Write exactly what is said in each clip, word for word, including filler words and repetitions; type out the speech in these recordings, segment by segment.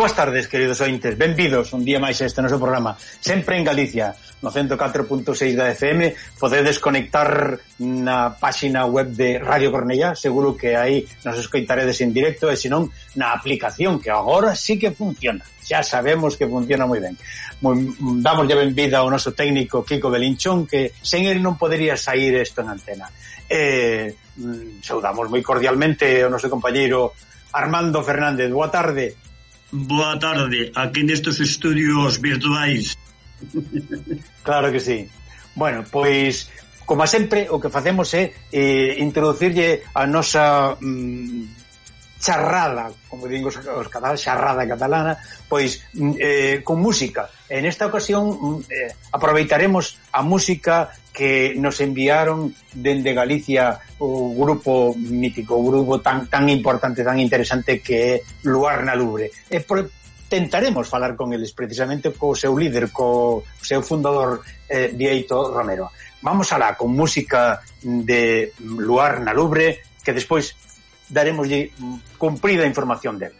boas tardes, queridos ointes, benvidos un día máis a este noso programa, sempre en Galicia, no ciento catro punto seis da F M. Podedes conectar na páxina web de Radio Cornellá, seguro que aí nos escoitaredes en directo, e senón na aplicación, que agora sí que funciona, xa sabemos que funciona moi ben. Damos ya benvida ao noso técnico Kiko Belinchón, que sen el non podería sair isto en antena. E saudamos moi cordialmente ao noso compañeiro Armando Fernández. Boa tarde. Boa tarde, aquí nestes estudios virtuais. Claro que sí. Bueno, pois, como sempre, o que facemos é eh, introducirlle a nosa mm, charrada, como digo os, os catalán, charrada catalana, pois eh, con música. En esta ocasión eh, aproveitaremos a música que nos enviaron dende Galicia o grupo mítico, o grupo tan tan importante, tan interesante que é Luar na Lubre. E por, tentaremos falar con eles precisamente co seu líder, co seu fundador, eh, Bieito Romero. Vamos alá con música de Luar na Lubre, que despois daremoslle cumprida información dele.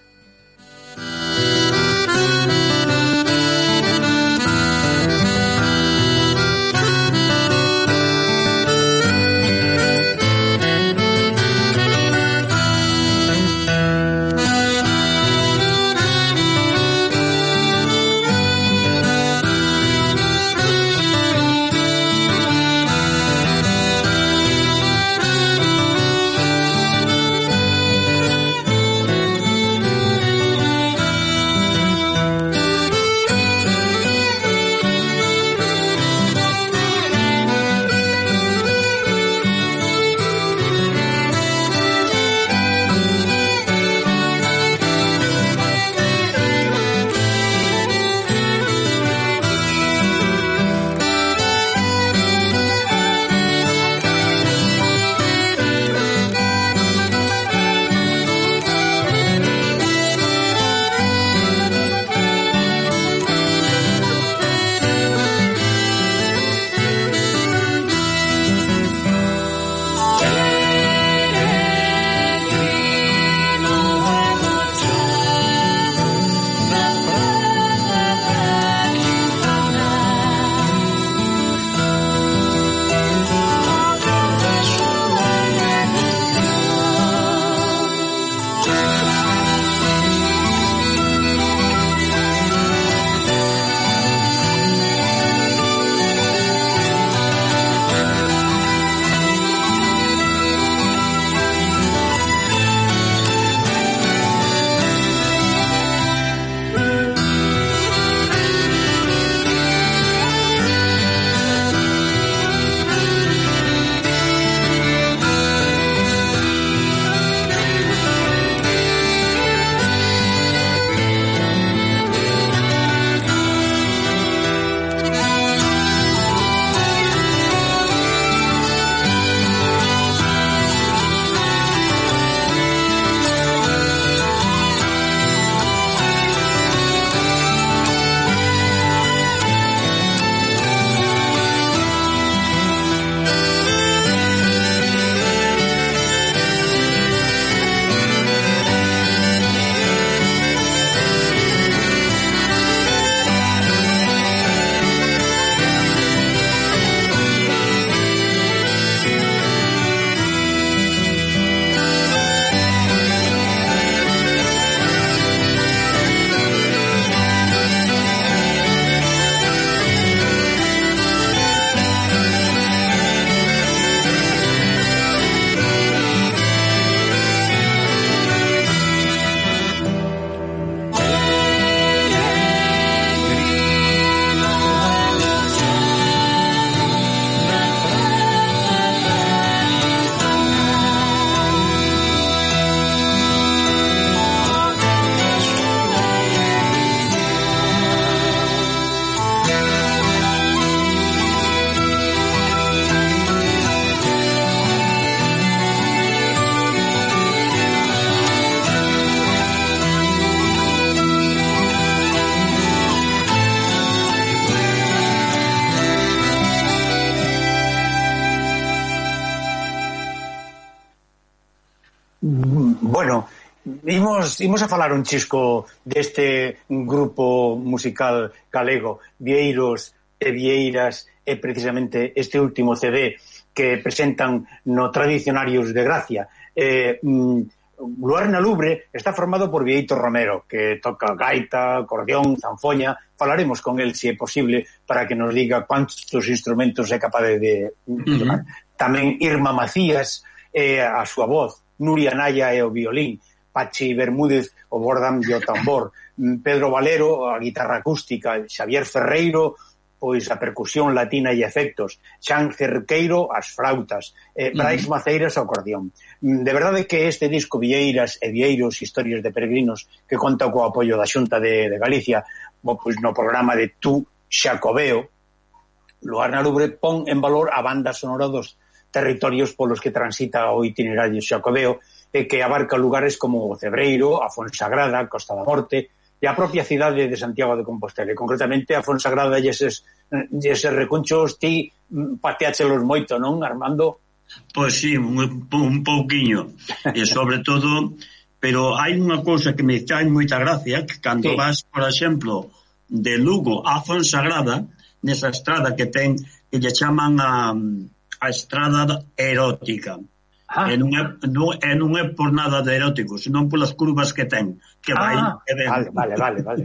Imos, imos a falar un chisco deste grupo musical galego, Vieiros e Vieiras, e precisamente este último C D que presentan no Tradicionarios de Gracia. Eh, Luar na Lubre está formado por Vieito Romero, que toca gaita, acordeón, zanfoña. Falaremos con el, se é posible, para que nos diga cuántos instrumentos é capaz de tocar. Uh-huh. Tamén Irma Macías, eh, a súa voz, Nuria Naya e o violín, Pachi Bermúdez o bordam e o tambor, Pedro Valero a guitarra acústica, Xavier Ferreiro pois a percusión latina e efectos, Xan Cerqueiro as flautas, eh, Brais uh-huh. Maceiras o acordeón. De verdade que este disco Vieiras e Vieiros, historias de peregrinos, que conta co apoio da Xunta de, de Galicia, pois no programa de Tú Xacobeo, Luar na Lubre pon en valor a banda sonora dos territorios polos que transita o itinerario Xacobeo, e que abarca lugares como o Cebreiro, a Fonsagrada, Costa da Morte e a propia cidade de Santiago de Compostela. E concretamente a Fonsagrada e eses, eses recunchos ti pateáchelos moito, non, Armando? Pois sí, un, un pouquiño. E sobre todo, pero hai unha cousa que me fai moita gracia, que cando sí. vas, por exemplo, de Lugo a Fonsagrada, nesa estrada que ten, que lle chaman a, a estrada erótica. Ah. E non é, non, e non é por nada de erótico, senón polas curvas que ten, que vai ah, e ven. Vale, vale, vale, vale.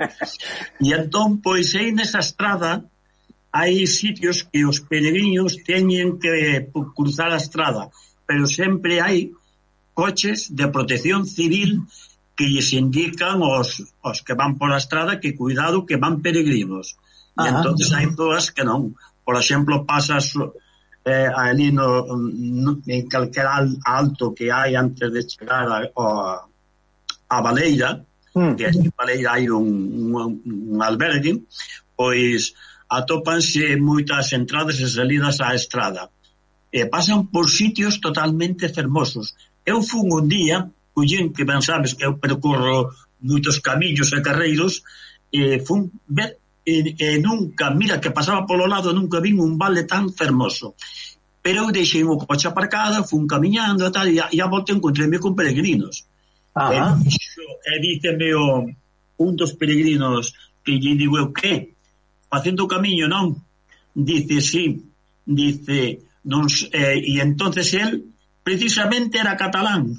E entón, pois, aí nesa estrada hai sitios que os peregrinos teñen que cruzar a estrada, pero sempre hai coches de protección civil que lles indican os, os que van por a estrada que cuidado que van peregrinos. E entonces hai todas que non. Por exemplo, pasas eh, ali no, no, en calquer alto que hai antes de chegar a, a, a Baleira, mm. que en Baleira hai un, un, un albergue, pois atópanse moitas entradas e salidas á estrada. E pasan por sitios totalmente fermosos. Eu fun un día, collín, que ben sabes que eu percorro moitos camiños e carreiros, e fun ver E, e nunca, mira, que pasaba polo lado, nunca vin un vale tan fermoso. Pero eu deixei o coche aparcado, fun camiñando e tal, e a, e a volta encontréme con peregrinos. E, e díceme o, un dos peregrinos que lle digo eu, que? Facendo o camiño, non? Dice, sí, dice, non, eh, e entonces el precisamente era catalán.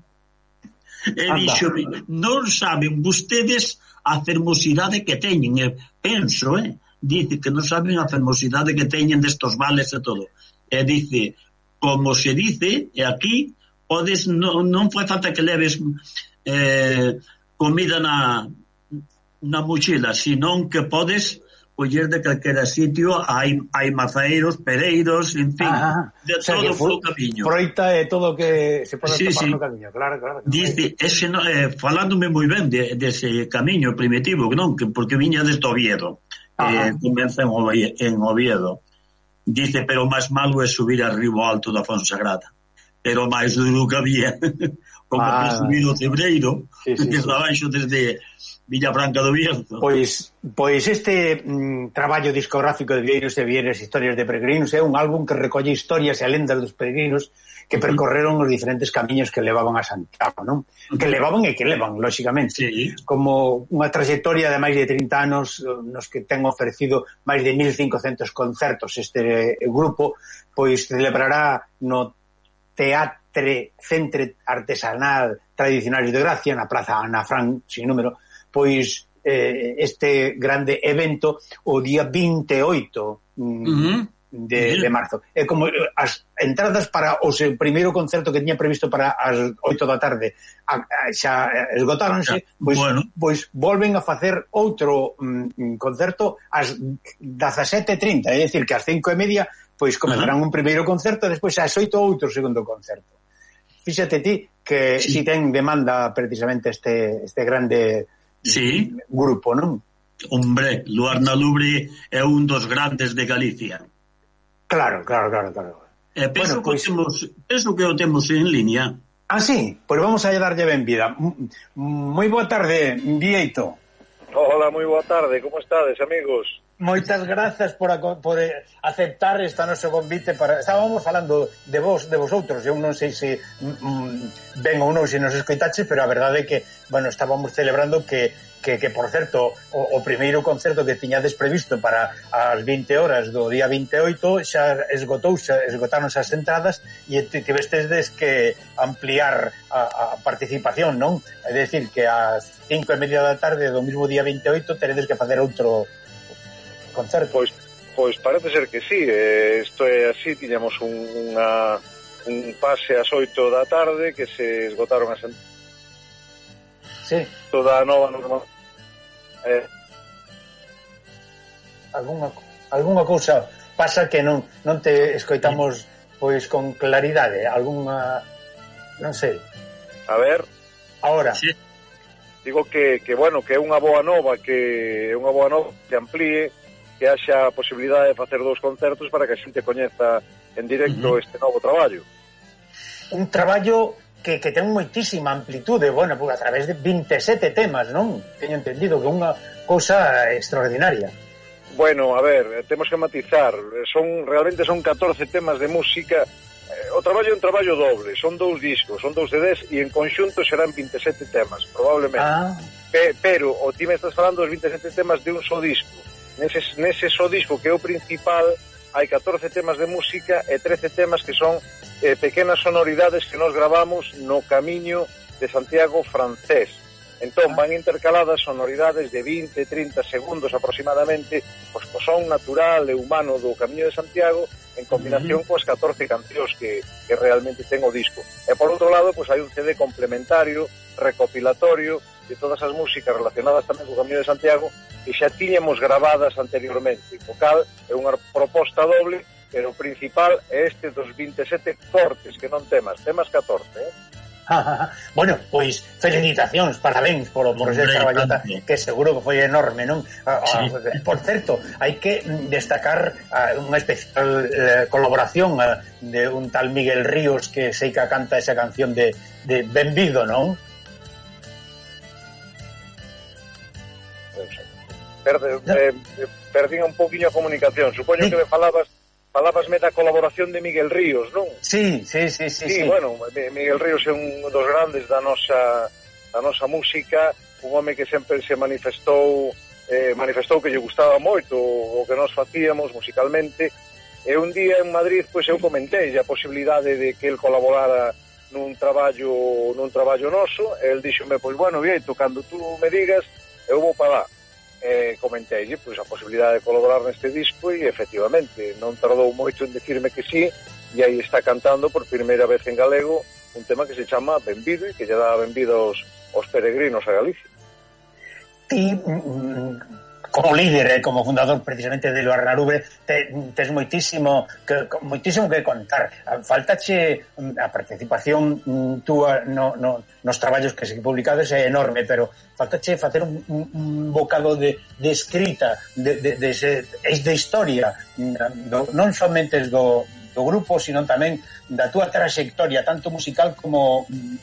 E dixo, non saben vostedes a fermosidade que teñen, e penso, eh, dice que non saben a fermosidade que teñen destos vales e todo. E dice, como se dice, e aquí podes, non, non foi falta que leves eh, comida na, na mochila, senón que podes coller de calquera sitio, hai, hai mazairos, pereiros, en fin, ah, de o sea, todo o camiño. Froita e todo que se pode sí, topar sí. no camiño, claro, claro. Dice, ese, eh, falándome moi ben de, dese de camiño primitivo, non, que porque viña desde Oviedo, eh, comeza en, en Oviedo. Dice, pero máis malo é subir arriba ao alto da Fonsagrada. Pero máis duro que había, como ah, que subir o Cebreiro, sí, sí, que sí. Abaixo desde Villa Franca do Bierzo. Pois, pois este mm, traballo discográfico de Vieiros e Vieiras, historias de peregrinos, é un álbum que recolle historias e lendas dos peregrinos que percorreron os diferentes camiños que levaban a Santiago, non? Que levaban e que levan, lóxicamente. Sí. Como unha trayectoria de máis de trinta anos nos que ten ofrecido máis de mil cincocentos concertos este grupo, pois celebrará no Teatre Centre Artesanal Tradicionarios de Gracia, na Praza Ana Fran, sin número, pois eh, este grande evento o día vinte e oito mm, uh-huh. de, de marzo. É como as entradas para o seu primeiro concerto que tiña previsto para as oito da tarde a, a, xa esgotáronse, pois, bueno. pois volven a facer outro mm, concerto ás dezasete e trinta, é dicir que ás cinco e media pois comezarán uh-huh. un primeiro concerto e despois ás oito outro segundo concerto. Fíxate ti que sí. si ten demanda precisamente este, este grande sí. grupo, non? Hombre, Luar na Lubre é un dos grandes de Galicia. Claro, claro, claro, claro. Eh, penso, bueno, pues, que temos, penso que o temos en línea. Ah, sí? Pois pues vamos a darlle ben vida. Moi boa tarde, Vieito. Hola, moi boa tarde, como estades, amigos? Moitas grazas por, a, por aceptar esta noso convite para... Estábamos falando de vos, de vosotros, eu non sei se mm, ben ou non se nos escoitaches, pero a verdade é que, bueno, estábamos celebrando que, que, que por certo, o, o primeiro concerto que tiñades previsto para as vinte horas do día vinte e oito xa esgotou, xa esgotaron as entradas e tivestes que ampliar a, a participación, non? É dicir, que ás cinco e media da tarde do mismo día vinte e oito teredes que facer outro concerto. Pois, pois parece ser que sí, eh, isto é así, tiñamos un, unha, un pase ás oito da tarde que se esgotaron as entradas. Sí. Toda a nova normal. Eh. Alguna, alguna cousa pasa que non, non te escoitamos pois con claridade, alguna, non sei. A ver. Ahora. Sí. Digo que, que bueno, que é unha boa nova, que é unha boa nova que amplíe, que haxa a posibilidade de facer dous concertos para que a xente coñeza en directo uh-huh. este novo traballo. Un traballo que, que ten moitísima amplitude, bueno, a través de vinte e sete temas, non? Teño entendido que é unha cousa extraordinaria. Bueno, a ver, temos que matizar, son realmente son catorce temas de música. O traballo é un traballo doble, son dous discos, son dous C Ds e en conxunto serán vinte e sete temas, probablemente. Ah. Pe, pero o ti me estás falando dos vinte e sete temas de un só disco. Nese, nese só disco que é o principal hai catorce temas de música e trece temas que son eh, pequenas sonoridades que nos gravamos no camiño de Santiago francés. Entón van intercaladas sonoridades de vinte a trinta segundos aproximadamente, pois co son natural e humano do Camiño de Santiago en combinación uh-huh. coas catorce cancións que, que realmente ten o disco. E por outro lado, pois hai un C D complementario, recopilatorio de todas as músicas relacionadas tamén co Camiño de Santiago que xa tiñamos gravadas anteriormente. O cal é unha proposta doble, pero o principal é este dos vinte e sete cortes, que non temas, temas catorce, eh? Bueno, pois felicitacións, parabéns por, por ese traballo que seguro que foi enorme, non? Sí. Por certo, hai que destacar uh, unha especial uh, colaboración uh, de un tal Miguel Ríos que sei que canta esa canción de, de Benvido, non? Perde, eh, perdín un poquinho a comunicación, supoño sí. que me falabas Falabasme da colaboración de Miguel Ríos, non? Sí, sí, sí, sí. Sí, sí. Bueno, Miguel Ríos é un dos grandes da nosa da nosa música, un home que sempre se manifestou eh, manifestou que lle gustaba moito o que nós facíamos musicalmente, e un día en Madrid pois eu comentei a posibilidade de que el colaborara nun traballo nun traballo noso, e el díxome, pois bueno, Vieito, cando tú me digas, eu vou para lá. Eh, comentei pois, a posibilidade de colaborar neste disco e efectivamente non tardou moito en decirme que sí, e aí está cantando por primeira vez en galego un tema que se chama Benvido e que lle dá benvido aos, aos peregrinos a Galicia. Ti, como líder, como fundador precisamente de Luar na Lubre, te, tes moitísimo que, moitísimo que contar. Faltache a participación túa no, no, nos traballos que se publicades é enorme, pero faltache facer un, un, un bocado de, de escrita de, de, de, de, de historia do, non somente do, do grupo, sino tamén da túa trayectoria tanto musical como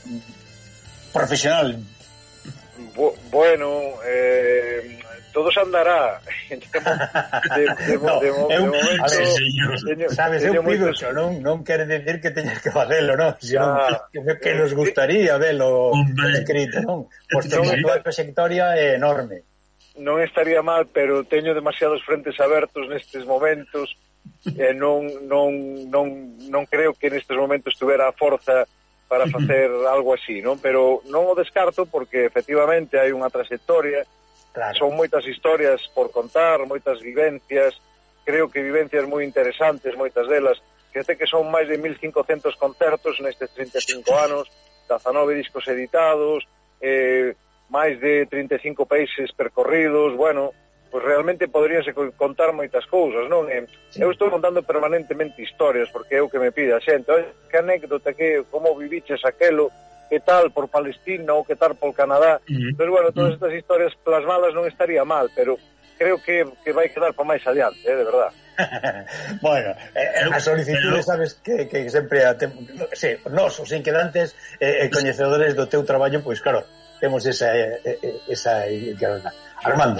mm, profesional. Bu- bueno eh, todo se andará de, de, de, no, de, de, de eu, momento ver, teño, sabes, eu pido xo, non, non quere decir que teñas que facelo, non? Sino ah, que, que nos gustaría velo escrito, non? Pois que a tua trayectoria é enorme. Non estaría mal, pero teño demasiados frentes abertos nestes momentos e non, non, non, non creo que nestes momentos tuvera a forza para facer algo así, non? Pero non o descarto porque efectivamente hai unha trayectoria. Claro. Son moitas historias por contar, moitas vivencias, creo que vivencias moi interesantes, moitas delas, que até que son máis de mil cincocentos concertos nestes trinta e cinco anos, dezanove discos editados, eh, máis de trinta e cinco países percorridos, bueno, pues realmente poderíase contar moitas cousas, non? Eh, sí. Eu estou contando permanentemente historias, porque é o que me pide a xente, oi, que anécdota, que como viviches aquelo, que tal por Palestina ou que tal por Canadá, uh-huh. pero bueno, todas estas historias plasmadas non estaría mal, pero creo que, que vai quedar para máis adiante, eh, de verdad. Bueno, eh, a solicitude, sabes que, que sempre a tem... sí, nos, os inquedantes e eh, eh, coñecedores do teu traballo, pois claro, temos esa, eh, esa Armando.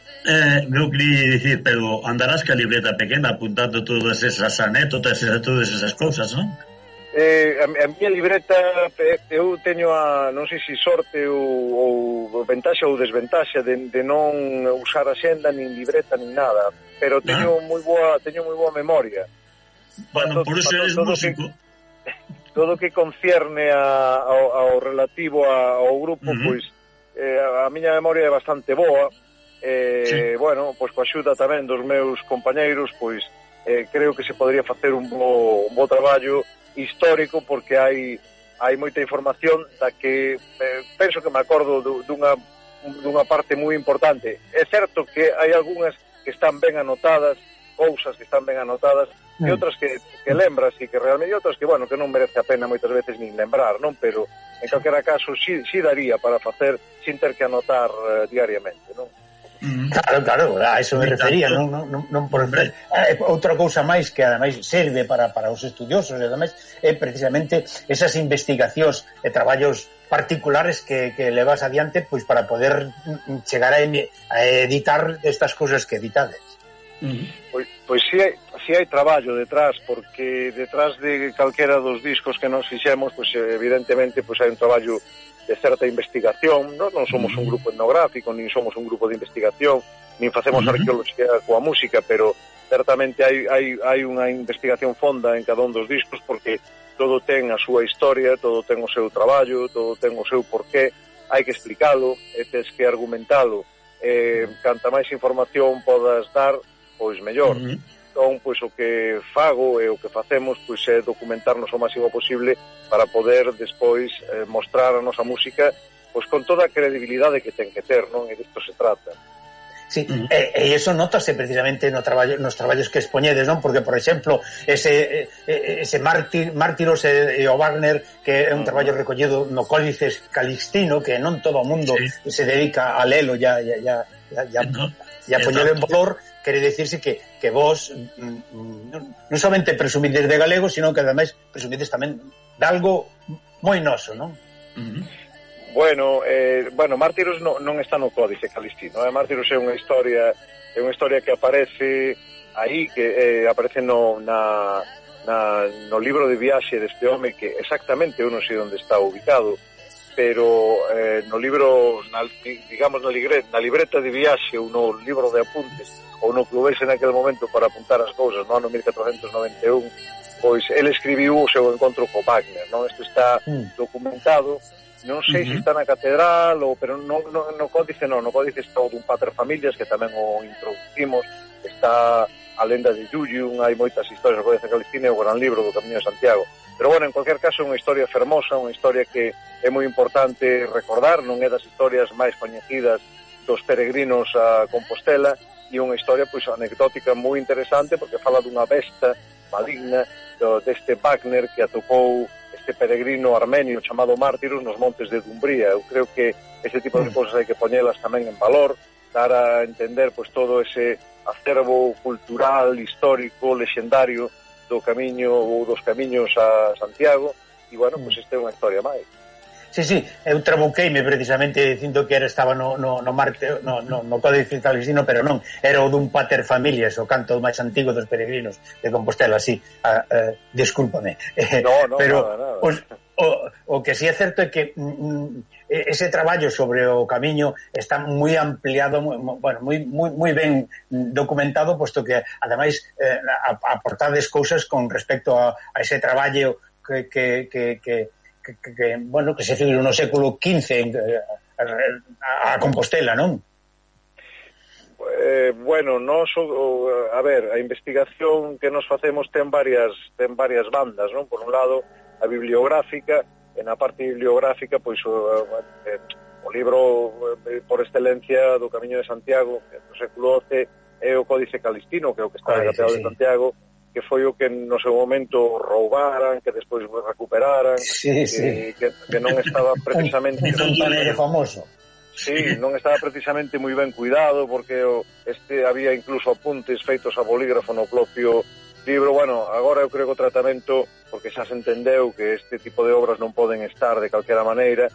Eh, eu queria dicir, pero andarás ca libreta pequena apuntando todas esas anécdotas e todas esas cousas, non? Eh, a, a miña libreta, eu teño a, non sei se sorte ou, ou ventaxa ou desventaxa de, de non usar axenda, nin libreta, nin nada, pero teño ah. moi boa, teño moi boa memoria. Bueno, por iso eres músico. Que, todo o que concierne a, ao, ao relativo a, ao grupo, uh-huh. pois eh, a miña memoria é bastante boa. Eh, sí. Bueno, pois coa axuda tamén dos meus compañeiros, pois eh, creo que se podría facer un bo, un bo traballo histórico, porque hai hai moita información da que eh, penso que me acordo dunha dunha parte moi importante. É certo que hai algunhas que están ben anotadas, cousas que están ben anotadas, mm. e outras que, que lembras e que realmente, e outras que, bueno, que non merece a pena moitas veces nin lembrar, non? Pero en calquera caso si, si daría para facer sin ter que anotar uh, diariamente, non? Mm. Claro, claro, a eso me refería, non, non, non, non por eh, outra cousa máis que ademais serve para, para os estudiosos, e ademais é precisamente esas investigacións e traballos particulares que, que levas adiante pois para poder chegar a, a editar estas cousas que editades. Mm. Pois, pois si hai, si hai traballo detrás, porque detrás de calquera dos discos que nos fixemos, pois evidentemente pois hai un traballo de certa investigación, non, non somos un grupo etnográfico, nin somos un grupo de investigación, nin facemos uh-huh. arqueoloxía coa música, pero certamente hai, hai, hai unha investigación fonda en cada un dos discos, porque todo ten a súa historia, todo ten o seu traballo, todo ten o seu porqué, hai que explicalo, e tes que argumentalo, eh, canta máis información podas dar, pois mellor. Uh-huh. Entón, pois o que fago e o que facemos pois é documentarnos o máximo posible para poder despois eh, mostrar a nosa música pois con toda a credibilidade que ten que ter, non? E disto se trata. Sí, uh-huh. e, e iso notase precisamente no traballo, nos traballos que expoñedes, non? Porque, por exemplo, ese, ese Mártir, Mártiros e, e o Wagner, que é un uh-huh. traballo recollido no Códices Calixtino, que non todo o mundo sí. se dedica a lelo ya, ya, ya, ya, ya, no. ya poñelo en valor. Quere dicirse que, que vos mm, non, non somente presumides de galego, sino que ademais presumides tamén de algo moi noso, non? Uh-huh. Bueno, eh, bueno, Mártiros non, non está no Códice Calixtino, eh? Mártiros é unha historia é unha historia que aparece aí, que eh, aparece no, na, na, no libro de viaxe deste home, que exactamente eu non sei onde está ubicado, pero eh, no libro, na, digamos, na libreta, na libreta de viaxe ou no libro de apuntes, ou no que houvese naquele momento para apuntar as cousas no ano mil catrocentos noventa e un, pois ele escribiu o seu encontro co Wagner, non? Isto está mm. documentado, non sei uh-huh. se está na catedral ou, pero no, no, no códice non, no códice está o dun Pater Familias, que tamén o introducimos, está a lenda de Yuyun, hai moitas historias do Códice Calixtino e o gran libro do Camiño de Santiago, pero bueno, en cualquier caso é unha historia fermosa, unha historia que é moi importante recordar, non é das historias máis coñecidas dos peregrinos a Compostela, e unha historia pois anecdótica moi interesante, porque fala dunha besta maligna do, deste Wagner que atopou este peregrino armenio chamado Mártiros nos montes de Dumbría. Eu creo que ese tipo de cousas hai que poñelas tamén en valor, dar a entender pois todo ese acervo cultural, histórico, lexendario do camiño ou dos camiños a Santiago, e bueno, pois esta é unha historia máis. Sí, sí, eu trabuqueime precisamente dicindo que era estaba no, no, no, Marte, no, no, no Códice Calixtino, pero non, era o dun Pater Familias, o canto máis antigo dos peregrinos de Compostela, sí, a, a, descúlpame. No, no, pero nada, nada. Os, o, o que sí é certo é que mm, ese traballo sobre o camiño está moi ampliado, moi, bueno, moi, moi, moi ben documentado, posto que, ademais, eh, aportades cousas con respecto a, a ese traballo que, que, que, que Que, que, que, bueno, que se figurou no século quince en, a, a Compostela, non? Eh, bueno, nos, a ver, a investigación que nos facemos ten varias ten varias bandas, non? Por un lado, a bibliográfica, en a parte bibliográfica, pois o, eh, o libro eh, por excelencia do Camiño de Santiago, que no século doce é o Códice Calixtino, que é o que está na Catedral de Santiago, que foi o que no seu momento roubaran, que despois recuperaran, sí, sí. Que, que non estaba precisamente... Un fontanero famoso. Sí, non estaba precisamente moi ben cuidado, porque o, este había incluso apuntes feitos a bolígrafo no propio libro. Bueno, agora eu creo que o tratamento, porque xa se entendeu que este tipo de obras non poden estar de calquera maneira,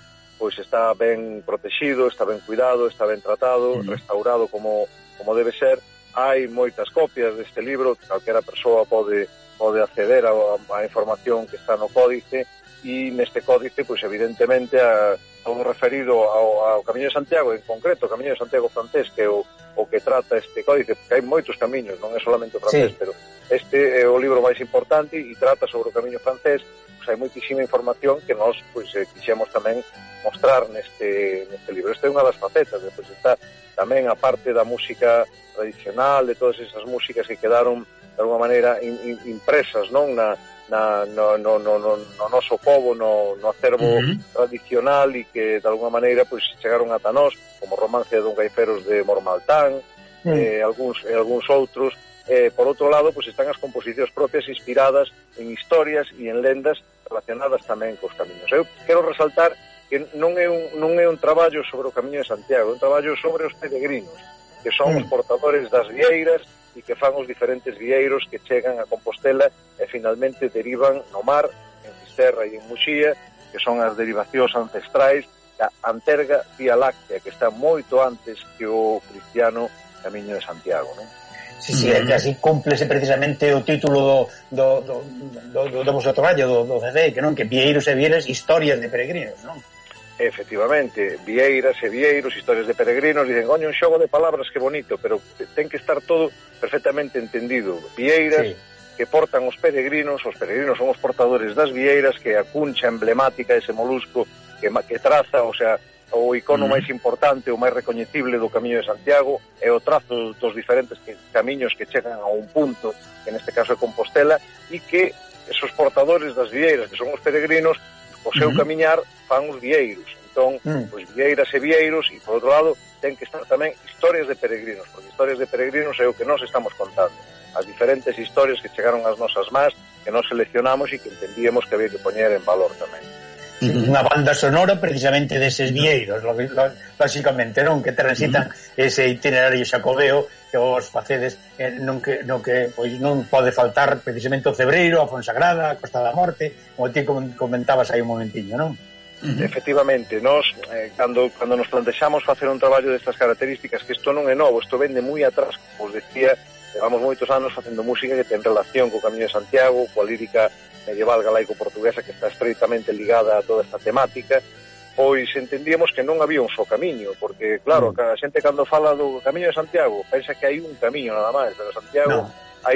pois está ben protegido, está ben cuidado, está ben tratado, uh-huh. restaurado como, como debe ser. Hai moitas copias deste libro, calquera persoa pode, pode acceder a, a información que está no códice, e neste códice, pois evidentemente, a, todo referido ao, ao Camiño de Santiago, en concreto o Camiño de Santiago francés, que é o, o que trata este códice, porque hai moitos camiños, non é solamente o francés, sí. pero este é o libro máis importante e trata sobre o Camiño francés. Pois hai moitísima información que nós pois, eh, quixemos tamén mostrar neste, neste libro. Esta é unha das facetas, depois está tamén a parte da música tradicional, de todas esas músicas que quedaron de alguma maneira in, in, impresas, non, na Na, no, no, no, no, no noso pobo, no, no acervo uh-huh. tradicional, e que de alguna maneira pois chegaron ata nós, como Romance de Don Gaiferos de Mormaltán, uh-huh. eh, algúns, eh, algúns outros. Eh, por outro lado, pois están as composicións propias inspiradas en historias e en lendas relacionadas tamén cos camiños. Eu quero resaltar que non é un, non é un traballo sobre o Camiño de Santiago, é un traballo sobre os peregrinos, que son uh-huh. os portadores das vieiras e que fan os diferentes vieiros que chegan a Compostela e finalmente derivan no mar, en Fisterra e en Muxía, que son as derivacións ancestrais da Anterga Vía Láctea, que está moito antes que o cristiano Camiño de Santiago, non? Sí, sí, é que así cúmplese precisamente o título do, do, do, do, do vosso traballo, do, do C D, que non, que vieiros e vieiras, historias de peregrinos, non? Efectivamente, vieiras e vieiros, historias de peregrinos, dicen, coño, un xogo de palabras que bonito, pero ten que estar todo perfectamente entendido. Vieiras sí. que portan os peregrinos, os peregrinos son os portadores das vieiras, que a cuncha emblemática, ese molusco que, que traza, o sea, o icono uh-huh. máis importante, o máis recoñecible do Camiño de Santiago, é o trazo dos diferentes que, camiños que chegan a un punto, que neste caso é Compostela, e que esos portadores das vieiras, que son os peregrinos, o seu uh-huh. camiñar fan os vieiros. Entón, uh-huh. pois vieiras e vieiros, e por outro lado ten que estar tamén historias de peregrinos, porque historias de peregrinos é o que nós estamos contando, as diferentes historias que chegaron ás nosas más, que nós seleccionamos e que entendíamos que había que poñer en valor tamén. Uh-huh. Unha banda sonora precisamente deses vieiros, lógicamente, non, que transitan uh-huh. ese itinerario xacobeo que vos facedes, eh, non que, non que pois non pode faltar precisamente o Cebreiro, a Fonsagrada, a Costa da Morte, como ti comentabas aí un momentiño, non? Uh-huh. Efectivamente, nós eh, cando, cando nos plantexamos facer un traballo destas características, que isto non é novo, isto vende moi atrás, como os decía, levamos moitos anos facendo música que ten relación co Camiño de Santiago, coa lírica medieval galaico-portuguesa que está estreitamente ligada a toda esta temática. Pois entendíamos que non había un só camiño, porque claro, a xente cando fala do Camiño de Santiago pensa que hai un camiño nada máis, pero Santiago no. hai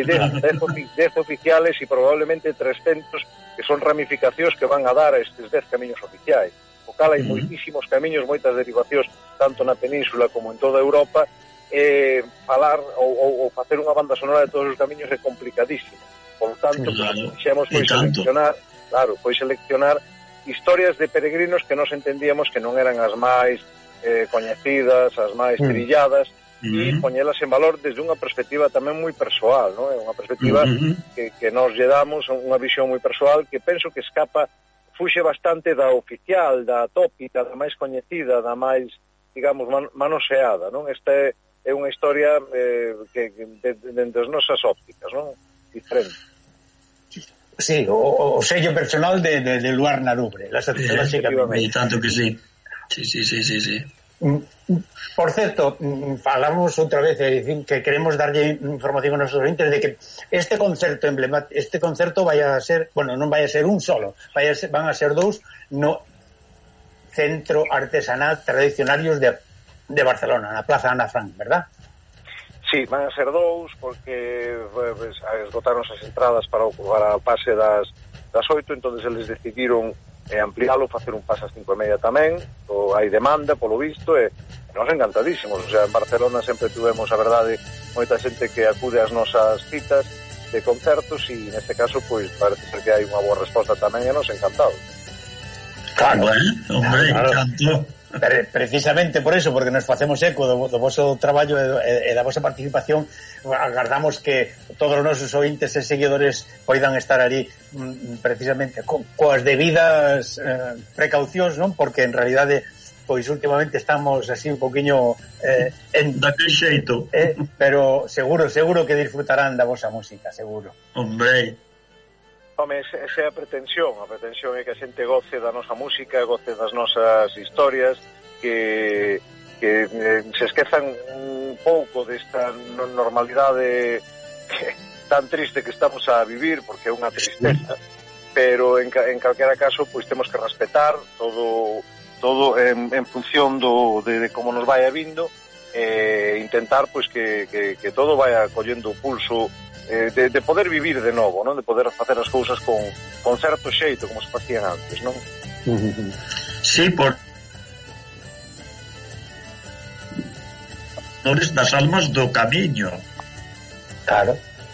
dez oficiales e probablemente trescentos que son ramificacións que van a dar a estes dez camiños oficiais. O cal hai uh-huh. moitísimos camiños, moitas derivacións tanto na península como en toda Europa. Eh, falar ou, ou, ou facer unha banda sonora de todos os camiños é complicadísimo. Por tanto, claro, pues, xemos foi seleccionar, claro, foi seleccionar historias de peregrinos que nos entendíamos que non eran as máis eh, coñecidas, as máis mm. trilladas, mm. e poñelas en valor desde unha perspectiva tamén moi persoal, non? É unha perspectiva mm-hmm. que, que nos lle damos unha visión moi persoal que penso que escapa, fuxe bastante da oficial, da tópica, da máis coñecida, da máis, digamos, man, manoseada, non? Esta é, é unha historia eh, que, de, de, de, das nosas ópticas, non? Diferente. Sí, o, o sello personal de, de, de Luar na Lubre, la y tanto que sí. Sí, sí, sí, sí, sí. Por certo, falamos outra vez de decir que queremos darlle información a nosos oyentes de que este concerto emblemático, este concerto vai a ser, bueno, non vai a ser un solo, vai a ser, van a ser dous no Centro Artesanal Tradicionarios de, de Barcelona, na Plaza Ana Frank, verdad? Sí, van a ser dous, porque pues, esgotaron as entradas para o, para o pase das, das oito, entonces eles decidiron eh, ampliálo, facer un pase ás cinco e media tamén, o, hai demanda, polo visto, e nos encantadísimos, o sea, en Barcelona sempre tuvemos, a verdade, moita xente que acude ás nosas citas de concertos, e neste caso, pois, parece ser que hai unha boa resposta tamén, e nos encantados. Claro, bueno, hombre, claro. Encanto. Precisamente por eso, porque nos facemos eco do, do vosso traballo e, e da vosa participación, agardamos que todos os nosos ointes e seguidores poidan estar ali mm, precisamente co, coas debidas eh, precaucións, non? Porque en realidade pois últimamente estamos así un poquinho eh, en daquele xeito, eh, pero seguro, seguro que disfrutarán da vosa música, seguro. Hombre. Home, esa é a pretensión. A pretensión é que a xente goce da nosa música, goce das nosas historias, que, que eh, se esquezan un pouco desta normalidade que, tan triste que estamos a vivir, porque é unha tristeza, pero en, en calquera caso pois temos que respetar todo todo en, en función do, de, de como nos vai vindo, e eh, intentar pois que, que, que todo vaya collendo o pulso, eh, de, de poder vivir de novo, non? De poder facer as cousas con, con certo xeito como se facían antes, non? Sí, por das almas do camiño. Claro.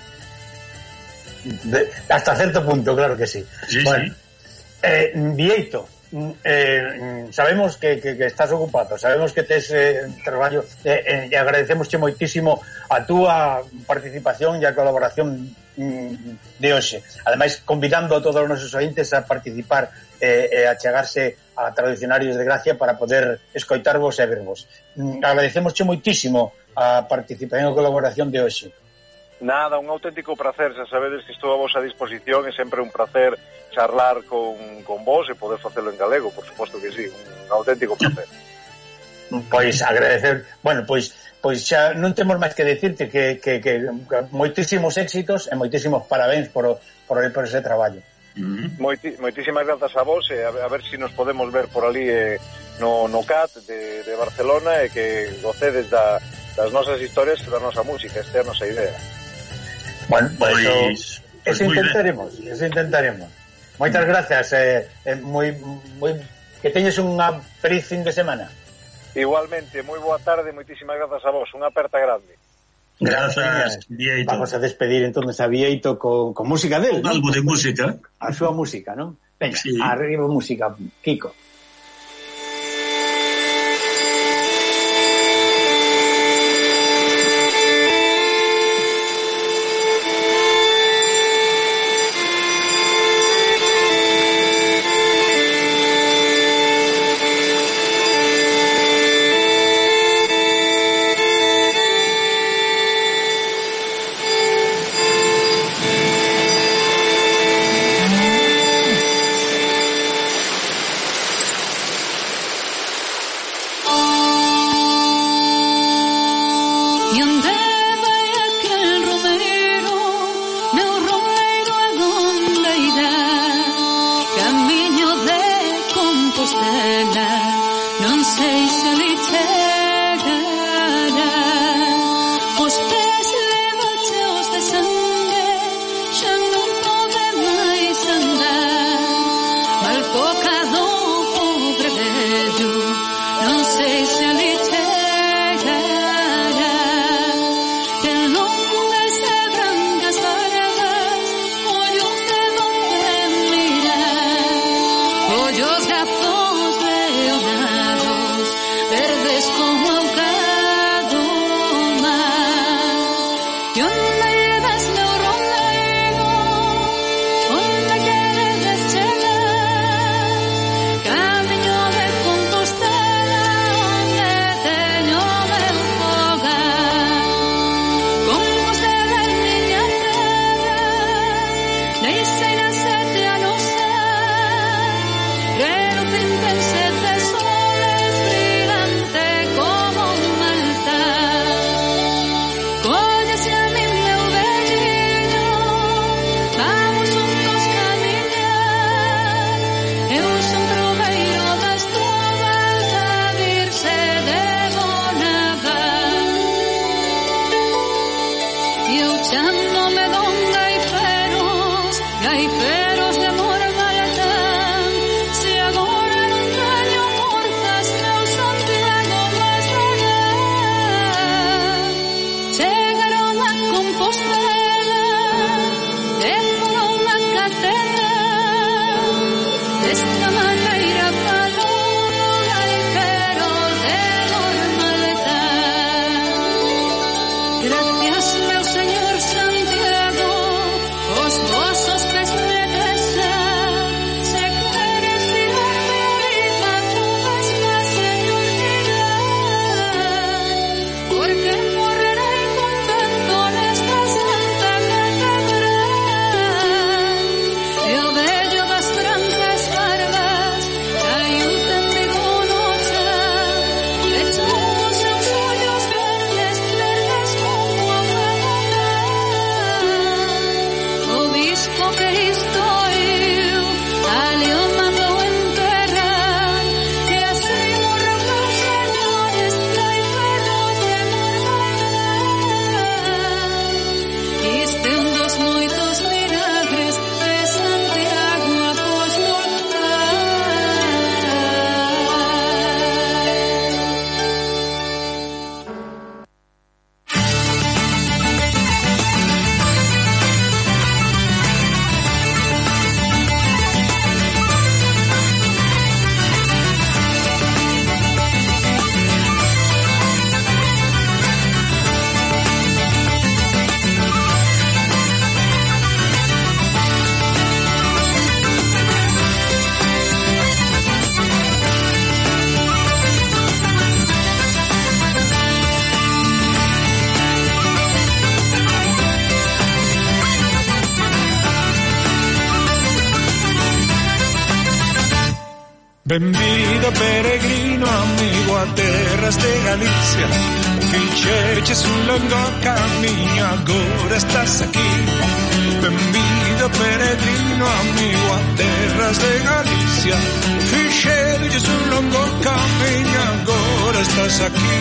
De, hasta certo punto, claro que sí. Sí, bueno, sí. Eh, Bieito, eh, sabemos que, que, que estás ocupado, sabemos que tes eh, traballo, eh, eh, e agradecemosche moitísimo a túa participación e a colaboración mm, de hoxe. Ademais, convidando a todos os nosos ointes a participar e eh, eh, a chegarse a Tradicionarios de Gracia para poder escoitarvos e vervos. Mm, agradecemosche moitísimo a participación e a colaboración de hoxe. Nada, un auténtico placer, xa sabedes que estou a vosa disposición, é sempre un placer charlar con, con vos e poder facelo en galego, por suposto que sí, un auténtico placer. Pois agradecer, bueno, pois pois xa non temos máis que decirte que, que, que moitísimos éxitos e moitísimos parabéns por, por, por ese traballo. Mm-hmm. Moiti, moitísimas grazas a vos e a, a ver se si nos podemos ver por ali eh, no, no C A T de, de Barcelona e que gocedes da, das nosas historias e da nosa música, esta é a nosa idea. Bueno, pues pues, eso, pues eso intentaremos, bien. eso intentaremos. Moitas gracias, eh, eh, moi, moi, que teñes unha feliz fin de semana. Igualmente, moi boa tarde, moitísimas grazas a vos, unha aperta grande. Grazas, Bieito. Vamos a despedir entonces a Bieito con, con música del, ¿no? Algo de música. A súa música, non? Venga, sí. Arriba música, Kiko. Benvido peregrino amigo a terras de Galicia, fixeches un longo camiño, agora estás aquí. Benvido peregrino amigo a terras de Galicia, fixeches un longo camiño, agora estás aquí.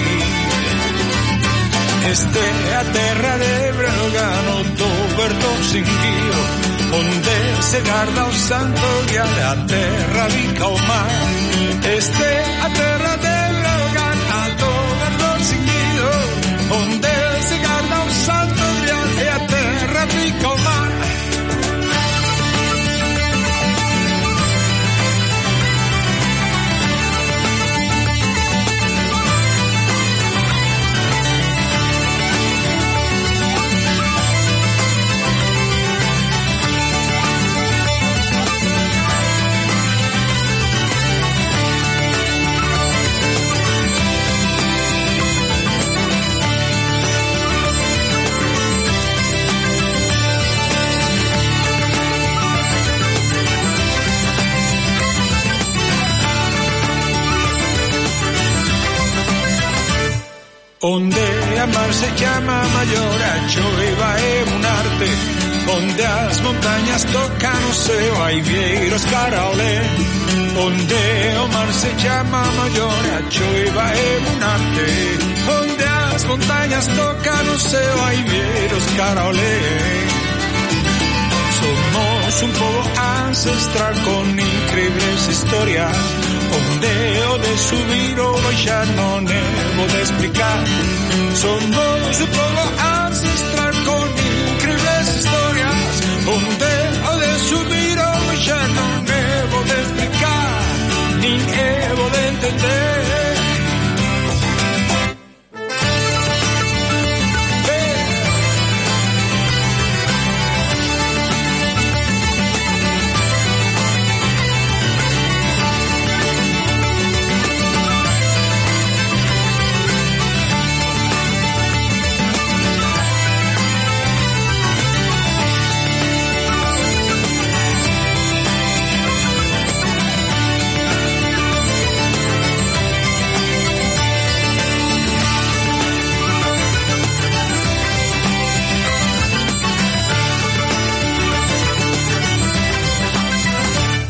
Este é a terra de Breogano, do Berto Singuío, onde se garda o santo guiar, a terra bica o mar. Este é a terra de Breogano, do Berto Singuío, onde se garda o santo guiar, e a terra bica o mar. Onde a mar se chama maior, a choiva é un arte, onde as montañas tocan o ceo, hai vieiros cara ao lé. Onde o mar se chama maior, a choiva é un arte, onde as montañas tocan o ceo, hai vieiros cara ao lé. Somos un pobo ancestral con increíbles historias, onde o de subir ou baixar non é bo de explicar. Somos un pobo ancestral